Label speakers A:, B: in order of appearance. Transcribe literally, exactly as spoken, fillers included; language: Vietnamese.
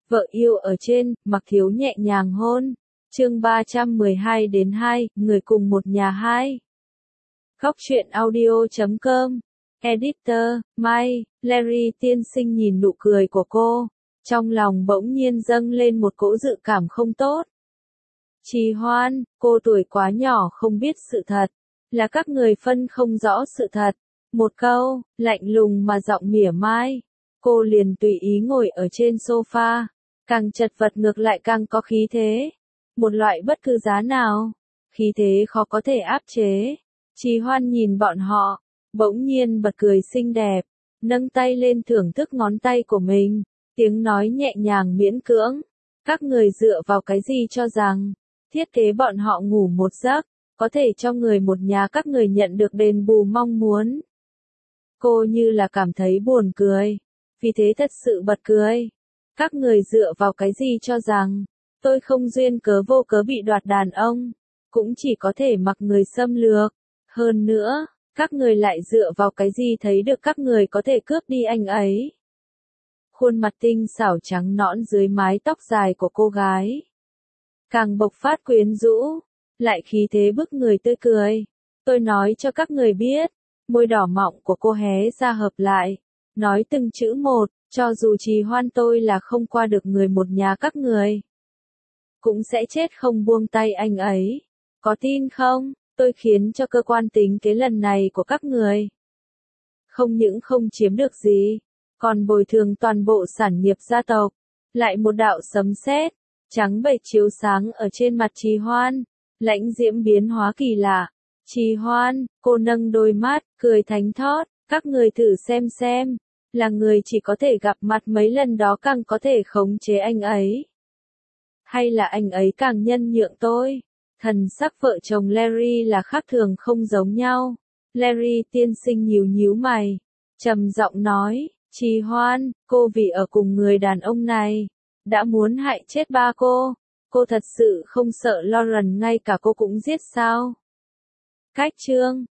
A: Vợ yêu ở trên, Mặc Thiếu nhẹ nhàng hôn. Chương ba trăm mười hai đến hai, người cùng một nhà hai. Góc truyện audio chấm com. Editor, Mai, Larry tiên sinh nhìn nụ cười của cô, trong lòng bỗng nhiên dâng lên một cỗ dự cảm không tốt. Trì Hoan, cô tuổi quá nhỏ không biết sự thật, là các người phân không rõ sự thật. Một câu, lạnh lùng mà giọng mỉa mai, cô liền tùy ý ngồi ở trên sofa, càng chật vật ngược lại càng có khí thế. Một loại bất cứ giá nào, khí thế khó có thể áp chế. Trì Hoan nhìn bọn họ, bỗng nhiên bật cười xinh đẹp, nâng tay lên thưởng thức ngón tay của mình, tiếng nói nhẹ nhàng miễn cưỡng. Các người dựa vào cái gì cho rằng, thiết kế bọn họ ngủ một giấc, có thể cho người một nhà các người nhận được đền bù mong muốn. Cô như là cảm thấy buồn cười, vì thế thật sự bật cười. Các người dựa vào cái gì cho rằng, tôi không duyên cớ vô cớ bị đoạt đàn ông, cũng chỉ có thể mặc người xâm lược. Hơn nữa, các người lại dựa vào cái gì thấy được các người có thể cướp đi anh ấy. Khuôn mặt tinh xảo trắng nõn dưới mái tóc dài của cô gái càng bộc phát quyến rũ, lại khí thế bức người tươi cười. Tôi nói cho các người biết, môi đỏ mọng của cô hé ra hợp lại, nói từng chữ một, cho dù Trì Hoan tôi là không qua được người một nhà các người, cũng sẽ chết không buông tay anh ấy. Có tin không, tôi khiến cho cơ quan tính kế lần này của các người không những không chiếm được gì, còn bồi thường toàn bộ sản nghiệp gia tộc. Lại một đạo sấm sét trắng bệch chiếu sáng ở trên mặt Trì Hoan, lãnh diễm biến hóa kỳ lạ. Trì Hoan, cô nâng đôi mắt, cười thánh thót, các người thử xem xem, là người chỉ có thể gặp mặt mấy lần đó càng có thể khống chế anh ấy, hay là anh ấy càng nhân nhượng tôi? Thần sắc vợ chồng Larry là khác thường không giống nhau. Larry tiên sinh nhíu nhíu mày, trầm giọng nói, Trì Hoan, cô vì ở cùng người đàn ông này, đã muốn hại chết ba cô. Cô thật sự không sợ Lauren ngay cả cô cũng giết sao? Cách chương